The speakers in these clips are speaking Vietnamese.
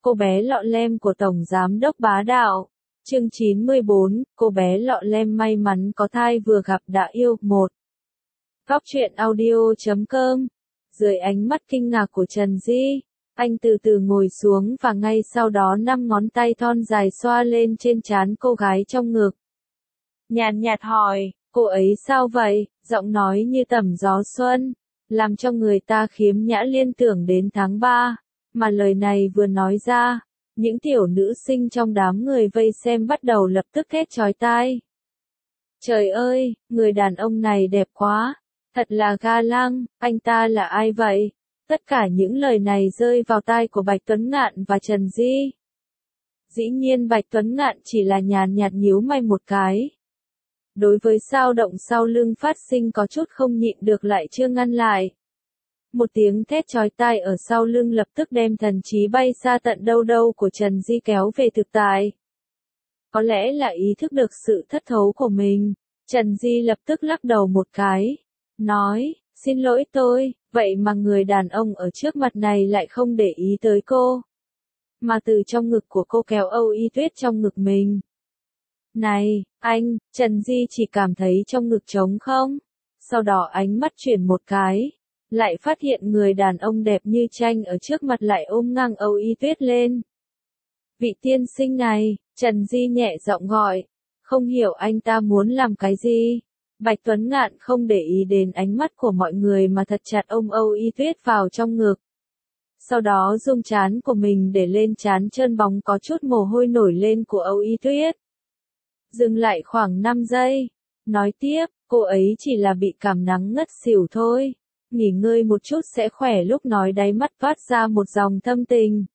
Cô bé lọ lem của Tổng Giám đốc bá đạo. Chương 94, cô bé lọ lem may mắn có thai vừa gặp đã yêu. 1. Góc truyện audio.com. Dưới ánh mắt kinh ngạc của Trần Di, anh từ từ ngồi xuống và ngay sau đó 5 ngón tay thon dài xoa lên trên trán cô gái trong ngực. Nhàn nhạt hỏi, cô ấy sao vậy? Giọng nói như tầm gió xuân, làm cho người ta khiếm nhã liên tưởng đến tháng 3. Mà lời này vừa nói ra, những tiểu nữ sinh trong đám người vây xem bắt đầu lập tức thét chói tai. Trời ơi, người đàn ông này đẹp quá, thật là ga lăng, anh ta là ai vậy? Tất cả những lời này rơi vào tai của Bạch Tuấn Ngạn và Trần Di. Dĩ nhiên Bạch Tuấn Ngạn chỉ là nhàn nhạt nhíu mày một cái. Đối với dao động sau lưng phát sinh có chút không nhịn được lại chưa ngăn lại. Một tiếng thét chói tai ở sau lưng lập tức đem thần trí bay xa tận đâu đâu của Trần Di kéo về thực tại. Có lẽ là ý thức được sự thất thố của mình, Trần Di lập tức lắc đầu một cái, nói, xin lỗi tôi, vậy mà người đàn ông ở trước mặt này lại không để ý tới cô. Mà từ trong ngực của cô kéo Âu Y Tuyết trong ngực mình. Này, anh, Trần Di chỉ cảm thấy trong ngực trống không, sau đó ánh mắt chuyển một cái. Lại phát hiện người đàn ông đẹp như tranh ở trước mặt lại ôm ngang Âu Y Tuyết lên. Vị tiên sinh này, Trần Di nhẹ giọng gọi, không hiểu anh ta muốn làm cái gì. Bạch Tuấn Ngạn không để ý đến ánh mắt của mọi người mà thật chặt ôm Âu Y Tuyết vào trong ngực. Sau đó dùng trán của mình để lên trán trơn bóng có chút mồ hôi nổi lên của Âu Y Tuyết. Dừng lại khoảng 5 giây, nói tiếp, cô ấy chỉ là bị cảm nắng ngất xỉu thôi. Nghỉ ngơi một chút sẽ khỏe. Lúc nói đáy mắt phát ra một dòng thâm tình.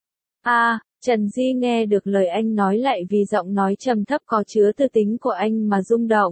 Trần Di nghe được lời anh nói lại vì giọng nói trầm thấp có chứa tư tính của anh mà rung động.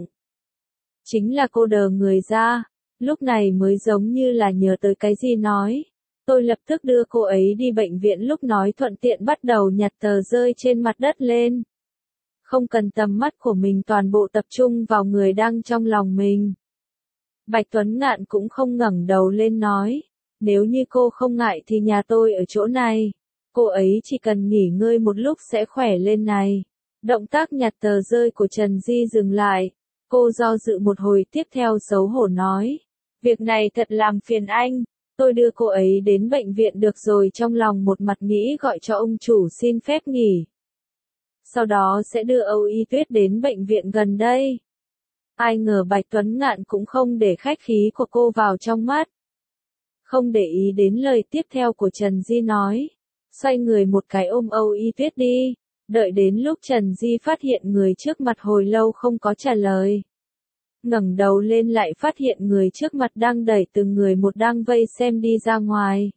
Chính là cô đờ người ra, lúc này mới giống như là nhớ tới cái gì nói. Tôi lập tức đưa cô ấy đi bệnh viện lúc nói thuận tiện bắt đầu nhặt tờ rơi trên mặt đất lên. Không cần tầm mắt của mình toàn bộ tập trung vào người đang trong lòng mình. Bạch Tuấn Ngạn cũng không ngẩng đầu lên nói, nếu như cô không ngại thì nhà tôi ở chỗ này, cô ấy chỉ cần nghỉ ngơi một lúc sẽ khỏe lên này. Động tác nhặt tờ rơi của Trần Di dừng lại, cô do dự một hồi tiếp theo xấu hổ nói, việc này thật làm phiền anh, tôi đưa cô ấy đến bệnh viện được rồi, trong lòng một mặt nghĩ gọi cho ông chủ xin phép nghỉ. Sau đó sẽ đưa Âu Y Tuyết đến bệnh viện gần đây. Ai ngờ Bạch Tuấn Ngạn cũng không để khách khí của cô vào trong mắt. Không để ý đến lời tiếp theo của Trần Di nói. Xoay người một cái ôm Âu Y Tuyết đi. Đợi đến lúc Trần Di phát hiện người trước mặt hồi lâu không có trả lời. Ngẩng đầu lên lại phát hiện người trước mặt đang đẩy từng người một đang vây xem đi ra ngoài.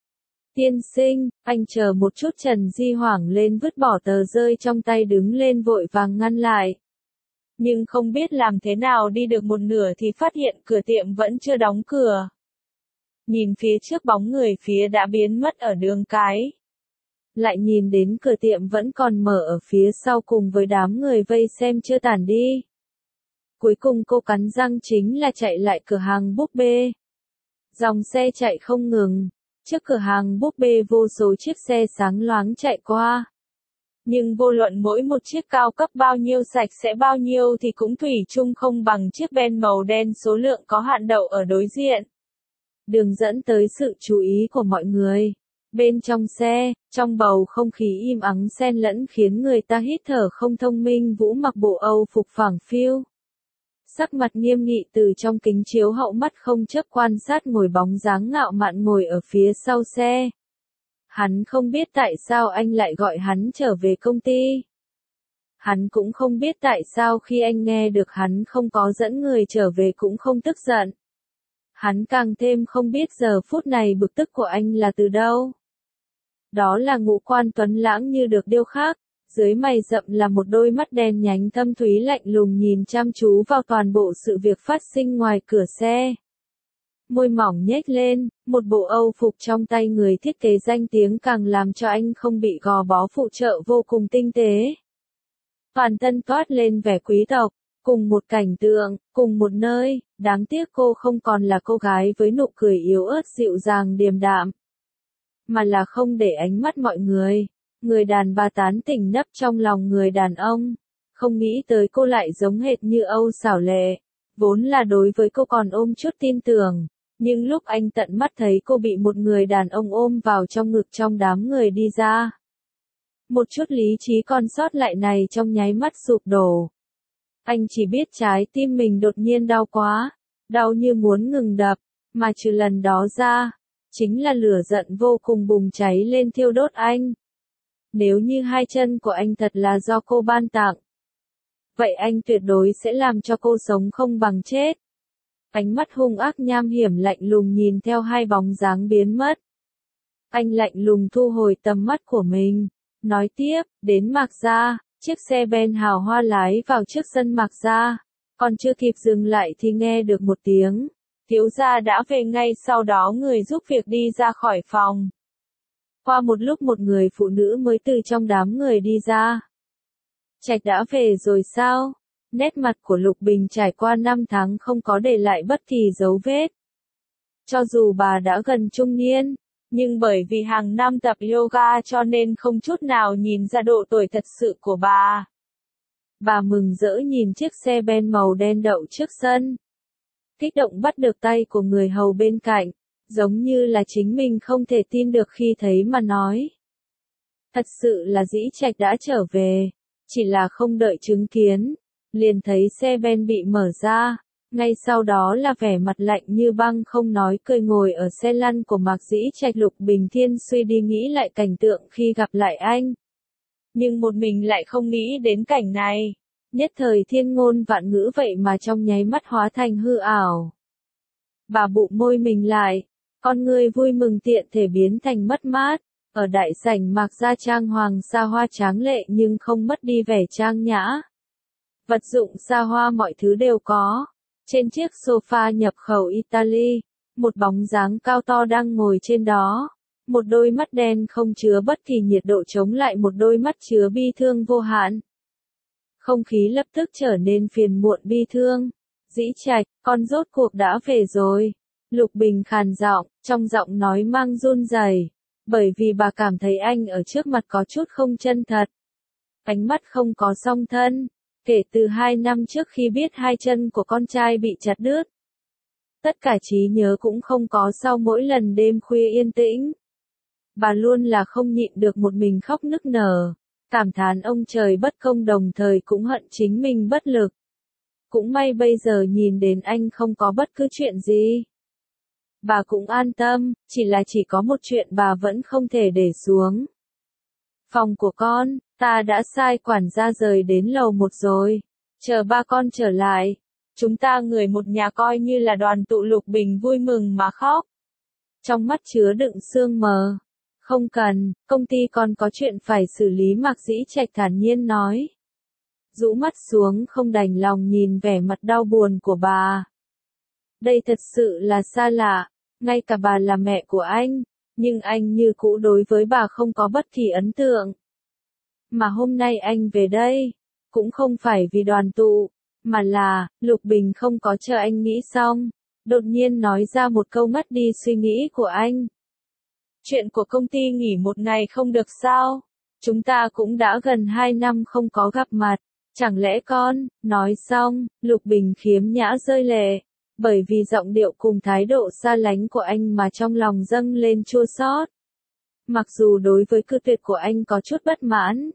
Tiên sinh, anh chờ một chút. Trần Di hoảng lên vứt bỏ tờ rơi trong tay đứng lên vội vàng ngăn lại. Nhưng không biết làm thế nào đi được một nửa thì phát hiện cửa tiệm vẫn chưa đóng cửa. Nhìn phía trước bóng người phía đã biến mất ở đường cái. Lại nhìn đến cửa tiệm vẫn còn mở ở phía sau cùng với đám người vây xem chưa tản đi. Cuối cùng cô cắn răng chính là chạy lại cửa hàng búp bê. Dòng xe chạy không ngừng. Trước cửa hàng búp bê vô số chiếc xe sáng loáng chạy qua. Nhưng vô luận mỗi một chiếc cao cấp bao nhiêu sạch sẽ bao nhiêu thì cũng thủy chung không bằng chiếc Ben màu đen số lượng có hạn đậu ở đối diện. Đường dẫn tới sự chú ý của mọi người. Bên trong xe, trong bầu không khí im ắng xen lẫn khiến người ta hít thở không thông. Minh Vũ mặc bộ Âu phục phẳng phiu. Sắc mặt nghiêm nghị từ trong kính chiếu hậu mắt không chớp quan sát ngồi bóng dáng ngạo mạn ngồi ở phía sau xe. Hắn không biết tại sao anh lại gọi hắn trở về công ty. Hắn cũng không biết tại sao khi anh nghe được hắn không có dẫn người trở về cũng không tức giận. Hắn càng thêm không biết giờ phút này bực tức của anh là từ đâu. Đó là ngũ quan tuấn lãng như được điêu khắc, dưới mày rậm là một đôi mắt đen nhánh thâm thúy lạnh lùng nhìn chăm chú vào toàn bộ sự việc phát sinh ngoài cửa xe. Môi mỏng nhếch lên, một bộ Âu phục trong tay người thiết kế danh tiếng càng làm cho anh không bị gò bó, phụ trợ vô cùng tinh tế. Toàn thân toát lên vẻ quý tộc, cùng một cảnh tượng, cùng một nơi, đáng tiếc cô không còn là cô gái với nụ cười yếu ớt dịu dàng điềm đạm. mà là không để ánh mắt mọi người. Người đàn bà tán tỉnh nấp trong lòng người đàn ông. Không nghĩ tới cô lại giống hệt như Âu Xảo Lệ. Vốn là đối với cô còn ôm chút tin tưởng. Nhưng lúc anh tận mắt thấy cô bị một người đàn ông ôm vào trong ngực trong đám người đi ra. Một chút lý trí còn sót lại này trong nháy mắt sụp đổ. Anh chỉ biết trái tim mình đột nhiên đau quá. Đau như muốn ngừng đập. Mà trừ lần đó ra, chính là lửa giận vô cùng bùng cháy lên thiêu đốt anh. Nếu như hai chân của anh thật là do cô ban tặng, vậy anh tuyệt đối sẽ làm cho cô sống không bằng chết. Ánh mắt hung ác nham hiểm lạnh lùng nhìn theo hai bóng dáng biến mất. Anh lạnh lùng thu hồi tầm mắt của mình, nói tiếp, đến Mạc Gia, chiếc xe Ben hào hoa lái vào trước sân Mạc Gia, còn chưa kịp dừng lại thì nghe được một tiếng. Thiếu gia đã về ngay sau đó người giúp việc đi ra khỏi phòng. Qua một lúc một người phụ nữ mới từ trong đám người đi ra. Trạch đã về rồi sao? Nét mặt của Lục Bình trải qua 5 tháng không có để lại bất kỳ dấu vết. Cho dù bà đã gần trung niên, nhưng bởi vì hàng năm tập yoga cho nên không chút nào nhìn ra độ tuổi thật sự của bà. Bà mừng rỡ nhìn chiếc xe Ben màu đen đậu trước sân. Kích động bắt được tay của người hầu bên cạnh, giống như là chính mình không thể tin được khi thấy mà nói. Thật sự là Dĩ Trạch đã trở về, chỉ là không đợi chứng kiến, liền thấy xe Ben bị mở ra, ngay sau đó là vẻ mặt lạnh như băng không nói cười ngồi ở xe lăn của Mạc Dĩ Trạch. Lục Bình Thiên suy đi nghĩ lại cảnh tượng khi gặp lại anh. Nhưng một mình lại không nghĩ đến cảnh này. Nhất thời thiên ngôn vạn ngữ vậy mà trong nháy mắt hóa thành hư ảo. Bà bụng môi mình lại, con người vui mừng tiện thể biến thành mất mát. Ở đại sảnh Mạc Gia trang hoàng xa hoa tráng lệ nhưng không mất đi vẻ trang nhã. Vật dụng xa hoa mọi thứ đều có. Trên chiếc sofa nhập khẩu Italy, một bóng dáng cao to đang ngồi trên đó. Một đôi mắt đen không chứa bất kỳ nhiệt độ chống lại một đôi mắt chứa bi thương vô hạn. Không khí lập tức trở nên phiền muộn bi thương. Dĩ Trạch, con rốt cuộc đã về rồi. Lục Bình khàn giọng, trong giọng nói mang run rẩy, bởi vì bà cảm thấy anh ở trước mặt có chút không chân thật. Ánh mắt không có song thân, kể từ 2 năm trước khi biết hai chân của con trai bị chặt đứt. Tất cả trí nhớ cũng không có sau mỗi lần đêm khuya yên tĩnh. Bà luôn là không nhịn được một mình khóc nức nở. Cảm thán ông trời bất công đồng thời cũng hận chính mình bất lực. Cũng may bây giờ nhìn đến anh không có bất cứ chuyện gì. Bà cũng an tâm, chỉ có một chuyện bà vẫn không thể để xuống. Phòng của con, ta đã sai quản gia rời đến lầu 1 rồi. Chờ ba con trở lại. Chúng ta người một nhà coi như là đoàn tụ. Lục Bình vui mừng mà khóc. Trong mắt chứa đựng sương mờ. Không cần, công ty còn có chuyện phải xử lý. Mạc Dĩ Trạch thản nhiên nói. Rũ mắt xuống không đành lòng nhìn vẻ mặt đau buồn của bà. Đây thật sự là xa lạ, ngay cả bà là mẹ của anh, nhưng anh như cũ đối với bà không có bất kỳ ấn tượng. Mà hôm nay anh về đây, cũng không phải vì đoàn tụ, mà là, Lục Bình không có chờ anh nghĩ xong, đột nhiên nói ra một câu ngắt đi suy nghĩ của anh. Chuyện của công ty nghỉ một ngày không được sao? Chúng ta cũng đã gần 2 năm không có gặp mặt, chẳng lẽ con, nói xong, Lục Bình khiếm nhã rơi lệ, bởi vì giọng điệu cùng thái độ xa lánh của anh mà trong lòng dâng lên chua xót. Mặc dù đối với cự tuyệt của anh có chút bất mãn,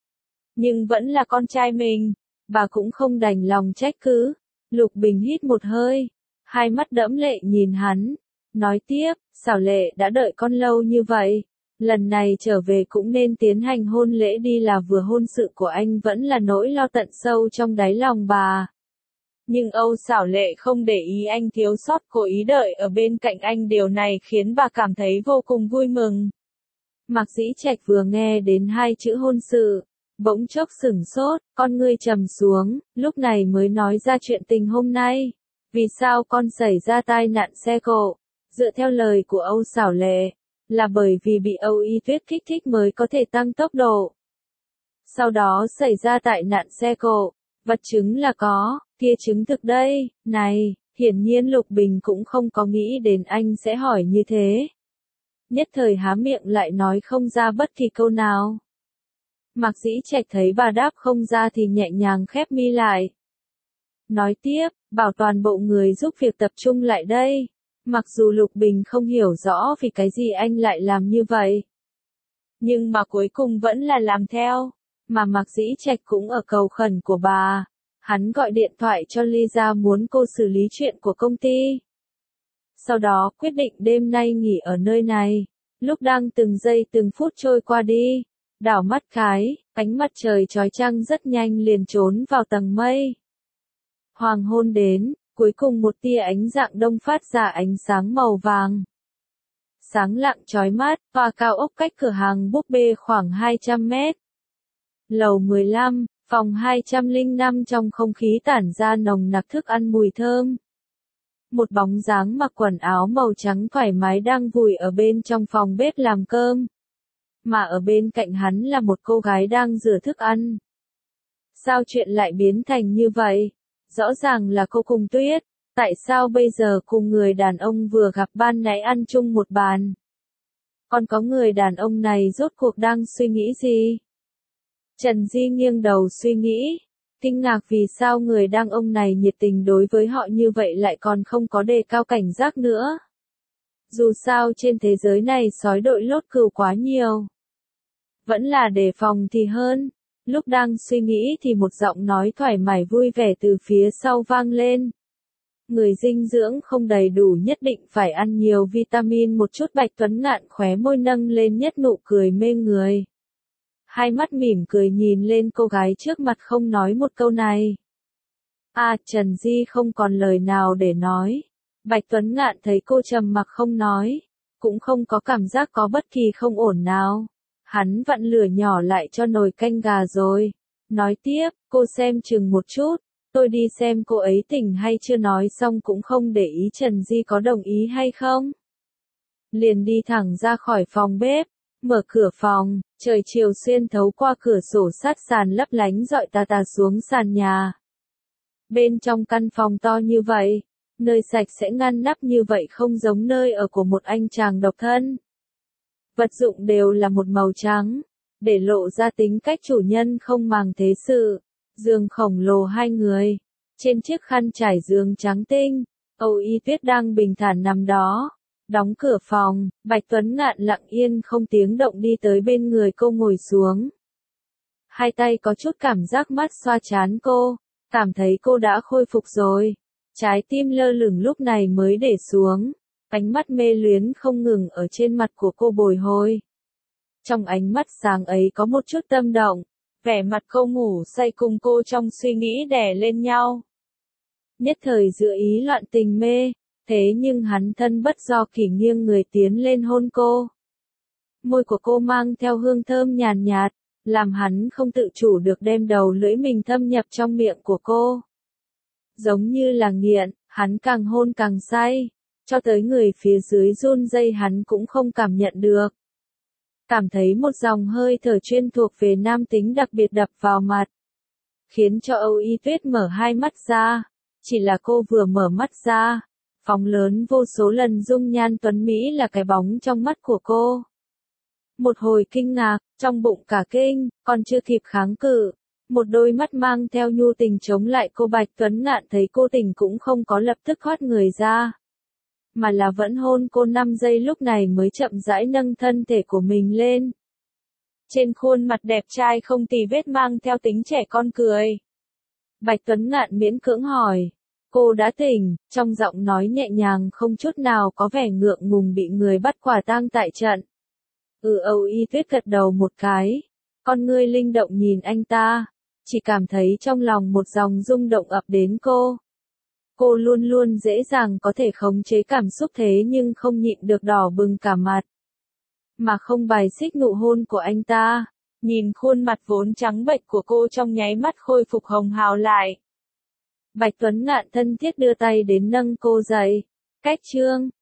nhưng vẫn là con trai mình, bà cũng không đành lòng trách cứ. Lục Bình hít một hơi, hai mắt đẫm lệ nhìn hắn, nói tiếp, Xảo Lệ đã đợi con lâu như vậy, lần này trở về cũng nên tiến hành hôn lễ đi. Là vừa hôn sự của anh vẫn là nỗi lo tận sâu trong đáy lòng bà. Nhưng Âu Xảo Lệ không để ý anh thiếu sót, cố ý đợi ở bên cạnh anh, điều này khiến bà cảm thấy vô cùng vui mừng. Mạc Dĩ Trạch vừa nghe đến hai chữ hôn sự, bỗng chốc sửng sốt, con ngươi trầm xuống, lúc này mới nói ra chuyện tình hôm nay. Vì sao con xảy ra tai nạn xe cộ? Dựa theo lời của Âu Xảo Lệ, là bởi vì bị Âu Y Tuyết kích thích mới có thể tăng tốc độ. Sau đó xảy ra tai nạn xe cộ, vật chứng là có, kia chứng thực đây, này, hiển nhiên Lục Bình cũng không có nghĩ đến anh sẽ hỏi như thế. nhất thời há miệng lại nói không ra bất kỳ câu nào. Mạc Dĩ Trạch thấy bà đáp không ra thì nhẹ nhàng khép mi lại. Nói tiếp, bảo toàn bộ người giúp việc tập trung lại đây. Mặc dù Lục Bình không hiểu rõ vì cái gì anh lại làm như vậy. Nhưng mà cuối cùng vẫn là làm theo. Mà Mạc Dĩ Trạch cũng ở cầu khẩn của bà. Hắn gọi điện thoại cho Lisa muốn cô xử lý chuyện của công ty. Sau đó quyết định đêm nay nghỉ ở nơi này. Lúc đang từng giây từng phút trôi qua đi. Đảo mắt cái, ánh mặt trời chói chang rất nhanh liền trốn vào tầng mây. Hoàng hôn đến, cuối cùng một tia ánh rạng đông phát ra ánh sáng màu vàng. Sáng lặng chói mắt, tòa cao ốc cách cửa hàng búp bê khoảng 200 mét. Lầu 15, phòng 205 trong không khí tản ra nồng nặc thức ăn mùi thơm. Một bóng dáng mặc quần áo màu trắng thoải mái đang vùi ở bên trong phòng bếp làm cơm. Mà ở bên cạnh hắn là một cô gái đang rửa thức ăn. Sao chuyện lại biến thành như vậy? Rõ ràng là cô cùng Tuyết. Tại sao bây giờ cùng người đàn ông vừa gặp ban nãy ăn chung một bàn? Còn có người đàn ông này rốt cuộc đang suy nghĩ gì? Trần Di nghiêng đầu suy nghĩ. Kinh ngạc vì sao người đàn ông này nhiệt tình đối với họ như vậy lại còn không có đề cao cảnh giác nữa. Dù sao trên thế giới này sói đội lốt cừu quá nhiều. Vẫn là đề phòng thì hơn. Lúc đang suy nghĩ thì một giọng nói thoải mái vui vẻ từ phía sau vang lên. Người dinh dưỡng không đầy đủ nhất định phải ăn nhiều vitamin một chút. Bạch Tuấn Ngạn khóe môi nâng lên nhất nụ cười mê người. Hai mắt mỉm cười nhìn lên cô gái trước mặt không nói một câu này. Trần Di không còn lời nào để nói. Bạch Tuấn Ngạn thấy cô trầm mặc không nói. Cũng không có cảm giác có bất kỳ không ổn nào. Hắn vặn lửa nhỏ lại cho nồi canh gà rồi. Nói tiếp, cô xem chừng một chút. Tôi đi xem cô ấy tỉnh hay chưa. Nói xong cũng không để ý Trần Di có đồng ý hay không. Liền đi thẳng ra khỏi phòng bếp. Mở cửa phòng, trời chiều xuyên thấu qua cửa sổ sát sàn lấp lánh rọi tà tà xuống sàn nhà. Bên trong căn phòng to như vậy, nơi sạch sẽ ngăn nắp như vậy không giống nơi ở của một anh chàng độc thân. Vật dụng đều là một màu trắng, để lộ ra tính cách chủ nhân không màng thế sự. Giường khổng lồ hai người, trên chiếc khăn trải giường trắng tinh, Âu Y Tuyết đang bình thản nằm đó. Đóng cửa phòng, Bạch Tuấn Ngạn lặng yên không tiếng động đi tới bên người cô ngồi xuống. Hai tay có chút cảm giác mát xoa trán cô, cảm thấy cô đã khôi phục rồi. Trái tim lơ lửng lúc này mới để xuống, ánh mắt mê luyến không ngừng ở trên mặt của cô bồi hồi. Trong ánh mắt sáng ấy có một chút tâm động, vẻ mặt cô ngủ say cùng cô trong suy nghĩ đè lên nhau. Nhất thời giữa ý loạn tình mê. Thế nhưng hắn thân bất do kỷ nghiêng người tiến lên hôn cô. Môi của cô mang theo hương thơm nhàn nhạt, làm hắn không tự chủ được đem đầu lưỡi mình thâm nhập trong miệng của cô. Giống như là nghiện, hắn càng hôn càng say, cho tới người phía dưới run rẩy hắn cũng không cảm nhận được. Cảm thấy một dòng hơi thở chuyên thuộc về nam tính đặc biệt đập vào mặt, khiến cho Âu Y Tuyết mở hai mắt ra. Chỉ là cô vừa mở mắt ra, phóng lớn vô số lần dung nhan tuấn Mỹ là cái bóng trong mắt của cô. Một hồi kinh ngạc, trong bụng cả kinh, còn chưa kịp kháng cự. Một đôi mắt mang theo nhu tình chống lại cô. Bạch Tuấn Ngạn thấy cô tỉnh cũng không có lập tức thoát người ra. Mà là vẫn hôn cô 5 giây lúc này mới chậm rãi nâng thân thể của mình lên. Trên khuôn mặt đẹp trai không tì vết mang theo tính trẻ con cười. Bạch Tuấn Ngạn miễn cưỡng hỏi. Cô đã tỉnh, trong giọng nói nhẹ nhàng không chút nào có vẻ ngượng ngùng bị người bắt quả tang tại trận. Âu Y Tuyết gật đầu một cái. Con ngươi linh động nhìn anh ta. Chỉ cảm thấy trong lòng một dòng rung động ập đến cô. Cô luôn luôn dễ dàng có thể khống chế cảm xúc thế nhưng không nhịn được đỏ bừng cả mặt. Mà không bài xích nụ hôn của anh ta. Nhìn khuôn mặt vốn trắng bệch của cô trong nháy mắt khôi phục hồng hào lại. Bạch Tuấn Ngạn thân thiết đưa tay đến nâng cô dậy. Cách chương